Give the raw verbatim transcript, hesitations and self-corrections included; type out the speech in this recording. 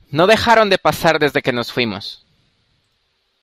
No dejaron de pasar desde que nos fuimos.